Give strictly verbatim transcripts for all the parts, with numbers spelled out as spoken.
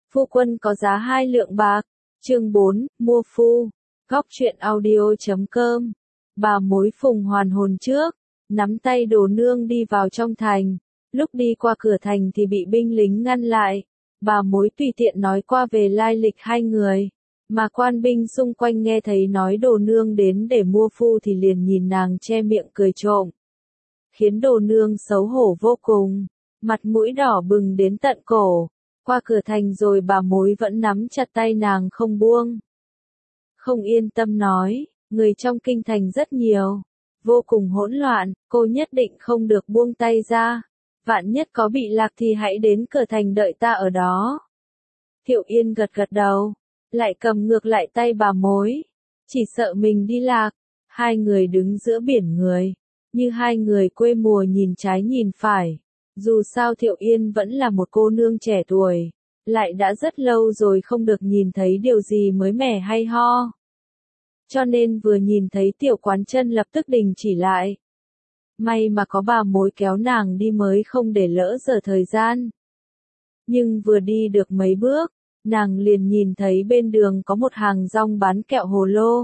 Phu quân có giá hai lượng bạc. Chương bốn, mua phu. Góc truyện audio chấm com. Bà mối Phùng hoàn hồn trước, nắm tay Đồ Nương đi vào trong thành. Lúc đi qua cửa thành thì bị binh lính ngăn lại. Bà mối tùy tiện nói qua về lai lịch hai người. Mà quan binh xung quanh nghe thấy nói Đồ Nương đến để mua phu thì liền nhìn nàng che miệng cười trộm. Khiến Đồ Nương xấu hổ vô cùng, mặt mũi đỏ bừng đến tận cổ. Qua cửa thành rồi bà mối vẫn nắm chặt tay nàng không buông. Không yên tâm nói, người trong kinh thành rất nhiều, vô cùng hỗn loạn, cô nhất định không được buông tay ra. Vạn nhất có bị lạc thì hãy đến cửa thành đợi ta ở đó. Thiệu Yên gật gật đầu, lại cầm ngược lại tay bà mối, chỉ sợ mình đi lạc. Hai người đứng giữa biển người, như hai người quê mùa nhìn trái nhìn phải. Dù sao Thiệu Yên vẫn là một cô nương trẻ tuổi, lại đã rất lâu rồi không được nhìn thấy điều gì mới mẻ hay ho. Cho nên vừa nhìn thấy Tiểu Quán Chân lập tức đình chỉ lại. May mà có bà mối kéo nàng đi mới không để lỡ giờ thời gian. Nhưng vừa đi được mấy bước, nàng liền nhìn thấy bên đường có một hàng rong bán kẹo hồ lô.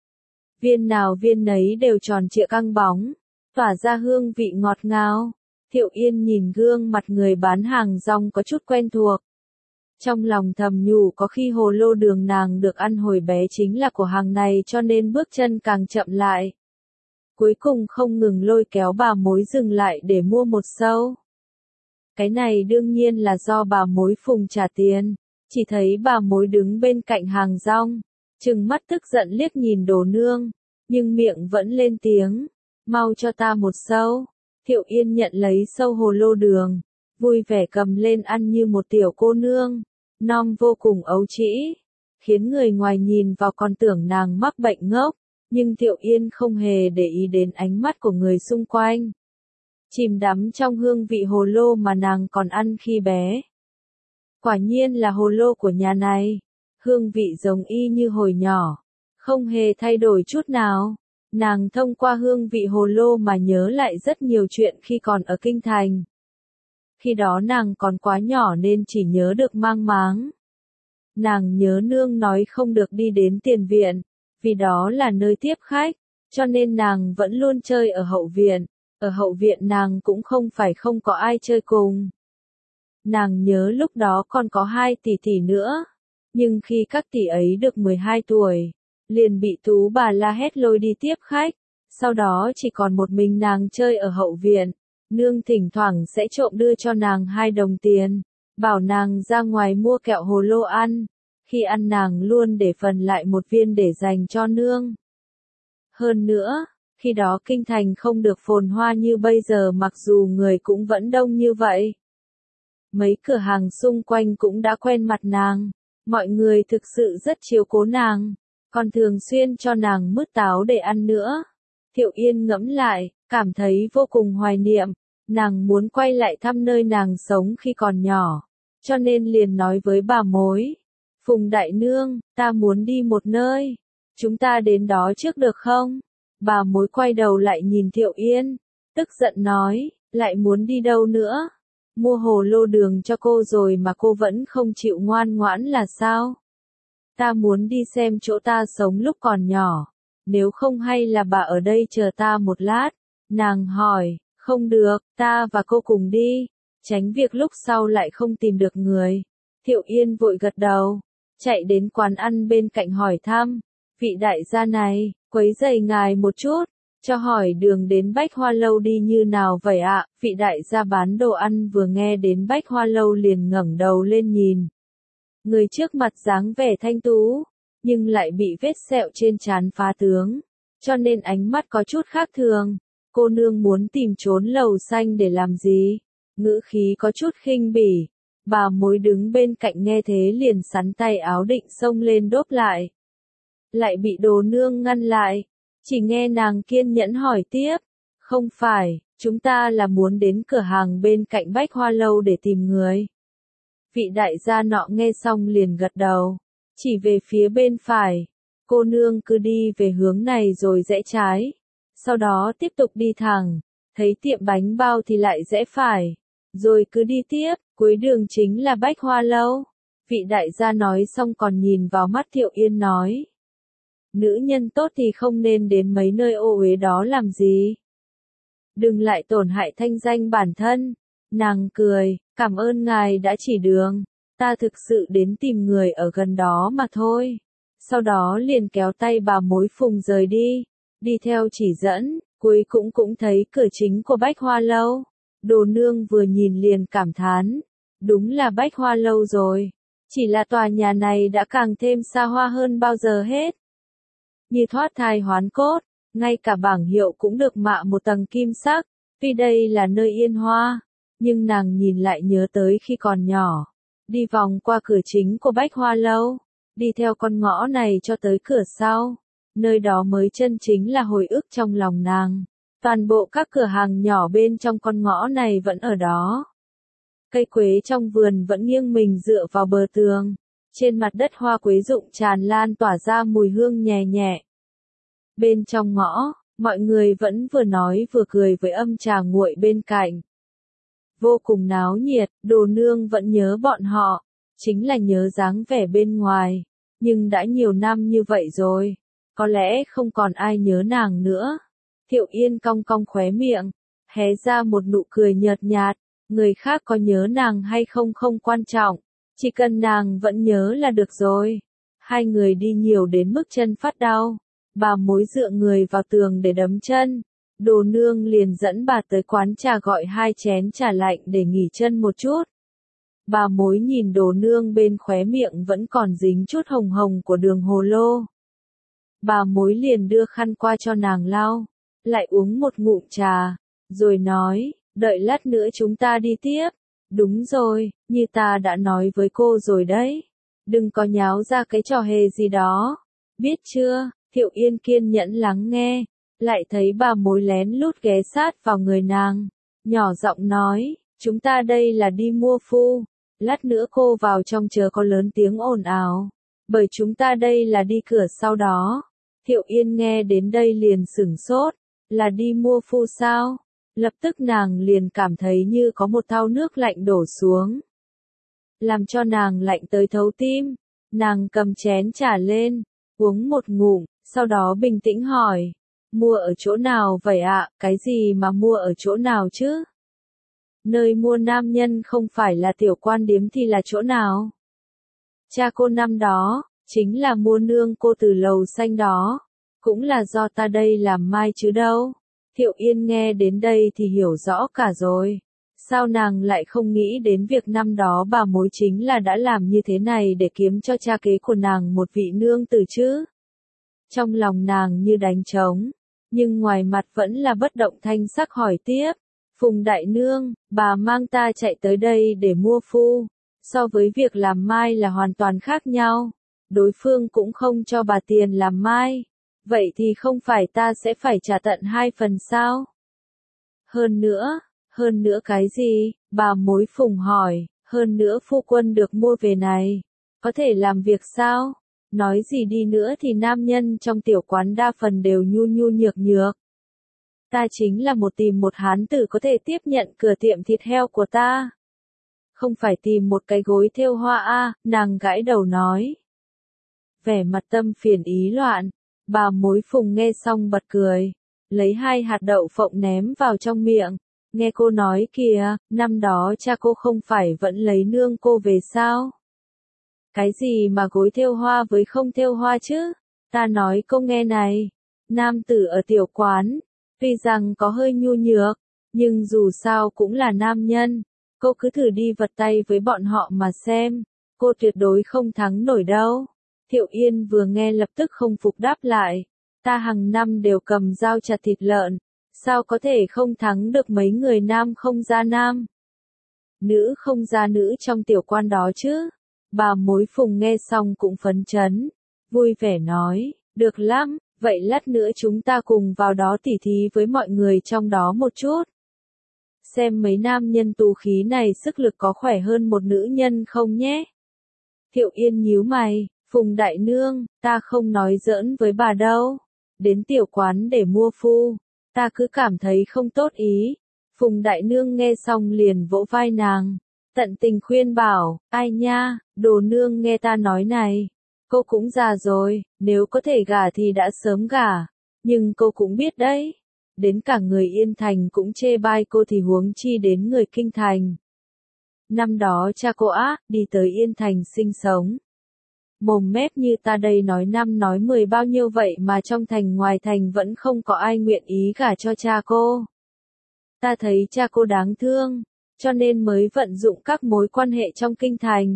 Viên nào viên nấy đều tròn trịa căng bóng, tỏa ra hương vị ngọt ngào. Thiệu Yên nhìn gương mặt người bán hàng rong có chút quen thuộc. Trong lòng thầm nhủ có khi hồ lô đường nàng được ăn hồi bé chính là của hàng này cho nên bước chân càng chậm lại. Cuối cùng không ngừng lôi kéo bà mối dừng lại để mua một sâu. Cái này đương nhiên là do bà mối Phùng trả tiền. Chỉ thấy bà mối đứng bên cạnh hàng rong, trừng mắt tức giận liếc nhìn Đồ Nương, nhưng miệng vẫn lên tiếng, mau cho ta một sâu. Thiệu Yên nhận lấy sâu hồ lô đường, vui vẻ cầm lên ăn như một tiểu cô nương, non vô cùng ấu trĩ, khiến người ngoài nhìn vào còn tưởng nàng mắc bệnh ngốc, nhưng Thiệu Yên không hề để ý đến ánh mắt của người xung quanh. Chìm đắm trong hương vị hồ lô mà nàng còn ăn khi bé. Quả nhiên là hồ lô của nhà này, hương vị giống y như hồi nhỏ, không hề thay đổi chút nào. Nàng thông qua hương vị hồ lô mà nhớ lại rất nhiều chuyện khi còn ở kinh thành. Khi đó nàng còn quá nhỏ nên chỉ nhớ được mang máng. Nàng nhớ nương nói không được đi đến tiền viện, vì đó là nơi tiếp khách, cho nên nàng vẫn luôn chơi ở hậu viện. Ở hậu viện nàng cũng không phải không có ai chơi cùng. Nàng nhớ lúc đó còn có hai tỷ tỷ nữa, nhưng khi các tỷ ấy được mười hai tuổi, liền bị Tú bà la hét lôi đi tiếp khách, sau đó chỉ còn một mình nàng chơi ở hậu viện. Nương thỉnh thoảng sẽ trộm đưa cho nàng hai đồng tiền, bảo nàng ra ngoài mua kẹo hồ lô ăn, khi ăn nàng luôn để phần lại một viên để dành cho nương. Hơn nữa, khi đó kinh thành không được phồn hoa như bây giờ mặc dù người cũng vẫn đông như vậy. Mấy cửa hàng xung quanh cũng đã quen mặt nàng, mọi người thực sự rất chiếu cố nàng, còn thường xuyên cho nàng mứt táo để ăn nữa. Thiệu Yên ngẫm lại, cảm thấy vô cùng hoài niệm, nàng muốn quay lại thăm nơi nàng sống khi còn nhỏ, cho nên liền nói với bà mối, Phùng đại nương, ta muốn đi một nơi, chúng ta đến đó trước được không? Bà mối quay đầu lại nhìn Thiệu Yên, tức giận nói, lại muốn đi đâu nữa? Mua hồ lô đường cho cô rồi mà cô vẫn không chịu ngoan ngoãn là sao? Ta muốn đi xem chỗ ta sống lúc còn nhỏ, nếu không hay là bà ở đây chờ ta một lát. Nàng hỏi, không được, ta và cô cùng đi, tránh việc lúc sau lại không tìm được người. Thiệu Yên vội gật đầu, chạy đến quán ăn bên cạnh hỏi thăm, vị đại gia này, quấy rầy ngài một chút, cho hỏi đường đến Bách Hoa Lâu đi như nào vậy ạ? Vị đại gia bán đồ ăn vừa nghe đến Bách Hoa Lâu liền ngẩng đầu lên nhìn. Người trước mặt dáng vẻ thanh tú, nhưng lại bị vết sẹo trên trán phá tướng, cho nên ánh mắt có chút khác thường. Cô nương muốn tìm trốn lầu xanh để làm gì? Ngữ khí có chút khinh bỉ. Bà mối đứng bên cạnh nghe thế liền sắn tay áo định xông lên đốp lại. Lại bị Đồ Nương ngăn lại. Chỉ nghe nàng kiên nhẫn hỏi tiếp. Không phải, chúng ta là muốn đến cửa hàng bên cạnh Bách Hoa Lâu để tìm người. Vị đại gia nọ nghe xong liền gật đầu. Chỉ về phía bên phải. Cô nương cứ đi về hướng này rồi rẽ trái. Sau đó tiếp tục đi thẳng. Thấy tiệm bánh bao thì lại rẽ phải. Rồi cứ đi tiếp, cuối đường chính là Bách Hoa Lâu. Vị đại gia nói xong còn nhìn vào mắt Thiệu Yên nói. Nữ nhân tốt thì không nên đến mấy nơi ô uế đó làm gì. Đừng lại tổn hại thanh danh bản thân. Nàng cười, cảm ơn ngài đã chỉ đường. Ta thực sự đến tìm người ở gần đó mà thôi. Sau đó liền kéo tay bà mối Phùng rời đi. Đi theo chỉ dẫn, cuối cũng cũng thấy cửa chính của Bách Hoa Lâu. Đồ nương vừa nhìn liền cảm thán. Đúng là Bách Hoa Lâu rồi. Chỉ là tòa nhà này đã càng thêm xa hoa hơn bao giờ hết. Như thoát thai hoán cốt, ngay cả bảng hiệu cũng được mạ một tầng kim sắc. Tuy đây là nơi yên hoa, nhưng nàng nhìn lại nhớ tới khi còn nhỏ. Đi vòng qua cửa chính của Bách Hoa Lâu, đi theo con ngõ này cho tới cửa sau. Nơi đó mới chân chính là hồi ức trong lòng nàng. Toàn bộ các cửa hàng nhỏ bên trong con ngõ này vẫn ở đó. Cây quế trong vườn vẫn nghiêng mình dựa vào bờ tường. Trên mặt đất hoa quế rụng tràn lan tỏa ra mùi hương nhẹ nhẹ. Bên trong ngõ, mọi người vẫn vừa nói vừa cười với âm trà nguội bên cạnh. Vô cùng náo nhiệt, Đồ nương vẫn nhớ bọn họ. Chính là nhớ dáng vẻ bên ngoài. Nhưng đã nhiều năm như vậy rồi. Có lẽ không còn ai nhớ nàng nữa. Thiệu Yên cong cong khóe miệng. Hé ra một nụ cười nhợt nhạt. Người khác có nhớ nàng hay không không quan trọng. Chỉ cần nàng vẫn nhớ là được rồi. Hai người đi nhiều đến mức chân phát đau. Bà mối dựa người vào tường để đấm chân. Đồ nương liền dẫn bà tới quán trà gọi hai chén trà lạnh để nghỉ chân một chút. Bà mối nhìn đồ nương bên khóe miệng vẫn còn dính chút hồng hồng của đường hồ lô. Bà mối liền đưa khăn qua cho nàng lau. Lại uống một ngụm trà. Rồi nói, đợi lát nữa chúng ta đi tiếp. Đúng rồi, như ta đã nói với cô rồi đấy. Đừng có nháo ra cái trò hề gì đó. Biết chưa? Thiệu Yên kiên nhẫn lắng nghe. Lại thấy bà mối lén lút ghé sát vào người nàng. Nhỏ giọng nói, chúng ta đây là đi mua phu. Lát nữa cô vào trong chớ có lớn tiếng ồn ào. Bởi chúng ta đây là đi cửa sau đó. Thiệu Yên nghe đến đây liền sửng sốt. Là đi mua phu sao? Lập tức nàng liền cảm thấy như có một thau nước lạnh đổ xuống. Làm cho nàng lạnh tới thấu tim. Nàng cầm chén trà lên, uống một ngụm, sau đó bình tĩnh hỏi. Mua ở chỗ nào vậy ạ? Cái gì mà mua ở chỗ nào chứ? Nơi mua nam nhân không phải là tiểu quan điếm thì là chỗ nào? Cha cô năm đó, chính là mua nương cô từ lầu xanh đó. Cũng là do ta đây làm mai chứ đâu. Thiệu Yên nghe đến đây thì hiểu rõ cả rồi. Sao nàng lại không nghĩ đến việc năm đó bà mối chính là đã làm như thế này để kiếm cho cha kế của nàng một vị nương tử chứ? Trong lòng nàng như đánh trống, nhưng ngoài mặt vẫn là bất động thanh sắc hỏi tiếp. Phùng đại nương, bà mang ta chạy tới đây để mua phu. So với việc làm mai là hoàn toàn khác nhau. Đối phương cũng không cho bà tiền làm mai. Vậy thì không phải ta sẽ phải trả tận hai phần sao? Hơn nữa, hơn nữa cái gì? Bà mối Phùng hỏi, hơn nữa phu quân được mua về này. Có thể làm việc sao? Nói gì đi nữa thì nam nhân trong tiểu quán đa phần đều nhu nhu nhược nhược. Ta chính là một tìm một hán tử có thể tiếp nhận cửa tiệm thịt heo của ta. Không phải tìm một cái gối thêu hoa a, nàng gãi đầu nói. Vẻ mặt tâm phiền ý loạn. Bà mối Phùng nghe xong bật cười, lấy hai hạt đậu phộng ném vào trong miệng, nghe cô nói kìa, năm đó cha cô không phải vẫn lấy nương cô về sao? Cái gì mà gối thêu hoa với không thêu hoa chứ? Ta nói cô nghe này, nam tử ở tiểu quán, tuy rằng có hơi nhu nhược, nhưng dù sao cũng là nam nhân, cô cứ thử đi vật tay với bọn họ mà xem, cô tuyệt đối không thắng nổi đâu. Thiệu Yên vừa nghe lập tức không phục đáp lại. Ta hàng năm đều cầm dao chặt thịt lợn. Sao có thể không thắng được mấy người nam không ra nam? Nữ không ra nữ trong tiểu quan đó chứ? Bà mối Phùng nghe xong cũng phấn chấn. Vui vẻ nói, được lắm, vậy lát nữa chúng ta cùng vào đó tỉ thí với mọi người trong đó một chút. Xem mấy nam nhân tù khí này sức lực có khỏe hơn một nữ nhân không nhé? Thiệu Yên nhíu mày. Phùng đại nương, ta không nói giỡn với bà đâu. Đến tiểu quán để mua phu, ta cứ cảm thấy không tốt ý. Phùng đại nương nghe xong liền vỗ vai nàng. tận tình khuyên bảo, ai nha, đồ nương nghe ta nói này, cô cũng già rồi, nếu có thể gả thì đã sớm gả, nhưng cô cũng biết đấy, đến cả người Yên Thành cũng chê bai cô thì huống chi đến người Kinh Thành. Năm đó cha cô á, đi tới Yên Thành sinh sống. Mồm mép như ta đây nói năm nói mười bao nhiêu vậy mà trong thành ngoài thành vẫn không có ai nguyện ý gả cho cha cô. Ta thấy cha cô đáng thương, cho nên mới vận dụng các mối quan hệ trong kinh thành.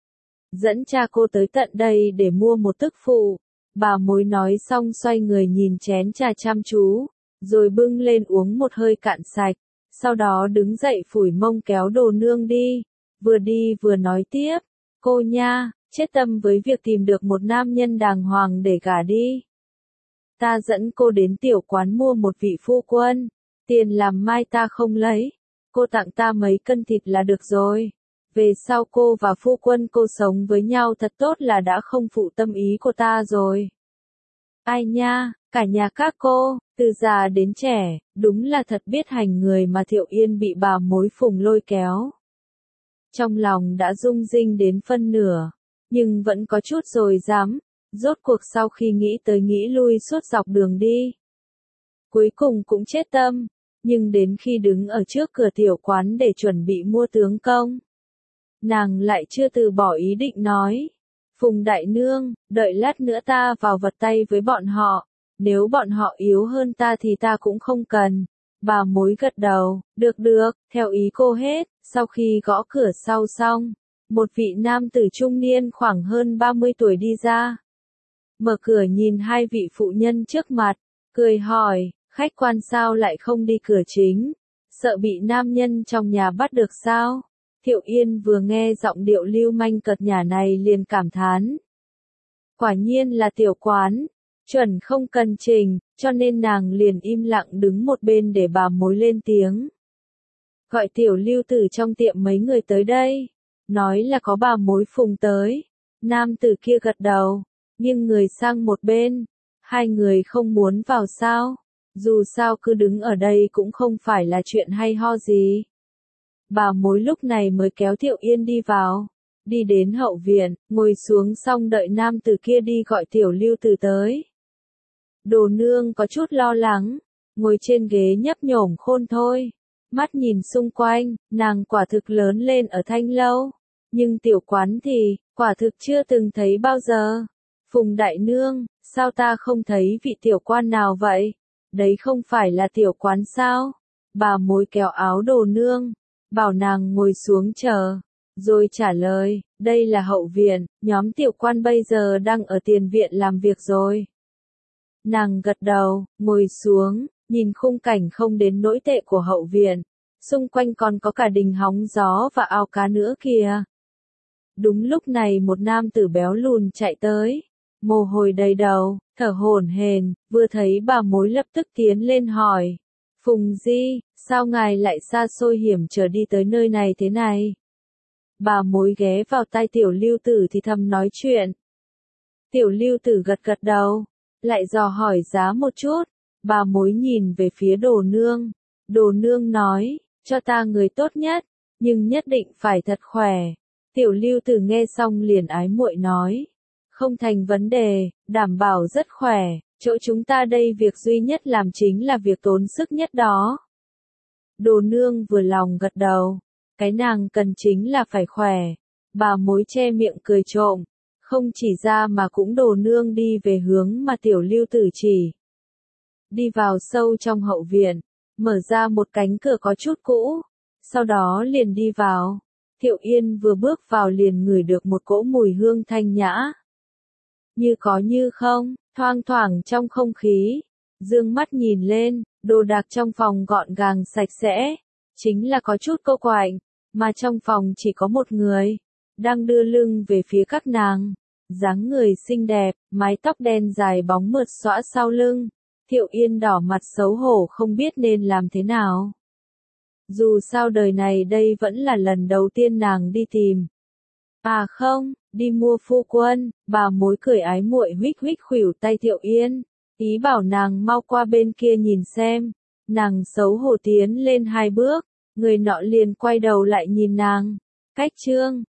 Dẫn cha cô tới tận đây để mua một tức phụ. Bà mối nói xong xoay người nhìn chén trà chăm chú, rồi bưng lên uống một hơi cạn sạch, sau đó đứng dậy phủi mông kéo đồ nương đi, vừa đi vừa nói tiếp, cô nha, chết tâm với việc tìm được một nam nhân đàng hoàng để gả đi. Ta dẫn cô đến tiểu quán mua một vị phu quân, tiền làm mai ta không lấy, cô tặng ta mấy cân thịt là được rồi. Về sau cô và phu quân cô sống với nhau thật tốt là đã không phụ tâm ý của ta rồi. Ai nha, cả nhà các cô, từ già đến trẻ, đúng là thật biết hành người mà Thiệu Yên bị bà mối Phùng lôi kéo. Trong lòng đã rung rinh đến phân nửa, nhưng vẫn có chút dối dám, rốt cuộc sau khi nghĩ tới nghĩ lui suốt dọc đường đi. Cuối cùng cũng chết tâm, nhưng đến khi đứng ở trước cửa tiểu quán để chuẩn bị mua tướng công, nàng lại chưa từ bỏ ý định nói, Phùng đại nương, đợi lát nữa ta vào vật tay với bọn họ, nếu bọn họ yếu hơn ta thì ta cũng không cần. Bà mối gật đầu, được được, theo ý cô hết, sau khi gõ cửa sau xong, một vị nam tử trung niên khoảng hơn ba mươi tuổi đi ra. Mở cửa nhìn hai vị phụ nhân trước mặt, cười hỏi, khách quan sao lại không đi cửa chính, sợ bị nam nhân trong nhà bắt được sao? Thiệu Yên vừa nghe giọng điệu lưu manh cợt nhả này liền cảm thán. Quả nhiên là tiểu quán, chuẩn không cần trình, cho nên nàng liền im lặng đứng một bên để bà mối lên tiếng. Gọi tiểu lưu tử trong tiệm mấy người tới đây, nói là có bà mối Phùng tới. Nam tử kia gật đầu, nghiêng người sang một bên, hai người không muốn vào sao, dù sao cứ đứng ở đây cũng không phải là chuyện hay ho gì. Bà mối lúc này mới kéo Thiệu Yên đi vào, đi đến hậu viện, ngồi xuống xong đợi nam tử kia đi gọi tiểu lưu tử tới. Đồ nương có chút lo lắng, ngồi trên ghế nhấp nhổm khôn thôi, mắt nhìn xung quanh, nàng quả thực lớn lên ở Thanh Lâu, nhưng tiểu quán thì, quả thực chưa từng thấy bao giờ. Phùng đại nương, sao ta không thấy vị tiểu quan nào vậy? Đấy không phải là tiểu quán sao? Bà mối kéo áo đồ nương, bảo nàng ngồi xuống chờ, rồi trả lời, đây là hậu viện, nhóm tiểu quan bây giờ đang ở tiền viện làm việc rồi. Nàng gật đầu, ngồi xuống, nhìn khung cảnh không đến nỗi tệ của hậu viện, xung quanh còn có cả đình hóng gió và ao cá nữa kìa. Đúng lúc này một nam tử béo lùn chạy tới, mồ hôi đầy đầu, thở hổn hển, vừa thấy bà mối lập tức tiến lên hỏi, Phùng Di, sao ngài lại xa xôi hiểm trở đi tới nơi này thế này? Bà mối ghé vào tai tiểu lưu tử thì thầm nói chuyện. Tiểu lưu tử gật gật đầu, lại dò hỏi giá một chút, bà mối nhìn về phía đồ nương, đồ nương nói, cho ta người tốt nhất, nhưng nhất định phải thật khỏe. Tiểu lưu tử nghe xong liền ái muội nói, không thành vấn đề, đảm bảo rất khỏe, chỗ chúng ta đây việc duy nhất làm chính là việc tốn sức nhất đó. Đồ nương vừa lòng gật đầu, cái nàng cần chính là phải khỏe, bà mối che miệng cười trộm, không chỉ ra mà cũng đồ nương đi về hướng mà tiểu lưu tử chỉ. Đi vào sâu trong hậu viện, mở ra một cánh cửa có chút cũ, sau đó liền đi vào. Thiệu Yên vừa bước vào liền ngửi được một cỗ mùi hương thanh nhã. Như có như không, thoang thoảng trong không khí. Dương mắt nhìn lên, đồ đạc trong phòng gọn gàng sạch sẽ. Chính là có chút cô quạnh, mà trong phòng chỉ có một người, đang đưa lưng về phía các nàng. Dáng người xinh đẹp, mái tóc đen dài bóng mượt xõa sau lưng. Thiệu Yên đỏ mặt xấu hổ không biết nên làm thế nào. Dù sao đời này đây vẫn là lần đầu tiên nàng đi tìm. À không, đi mua phu quân, bà mối cười ái muội huých huých khuỷu tay Thiệu Yên, ý bảo nàng mau qua bên kia nhìn xem. Nàng xấu hổ tiến lên hai bước, người nọ liền quay đầu lại nhìn nàng, Cách chương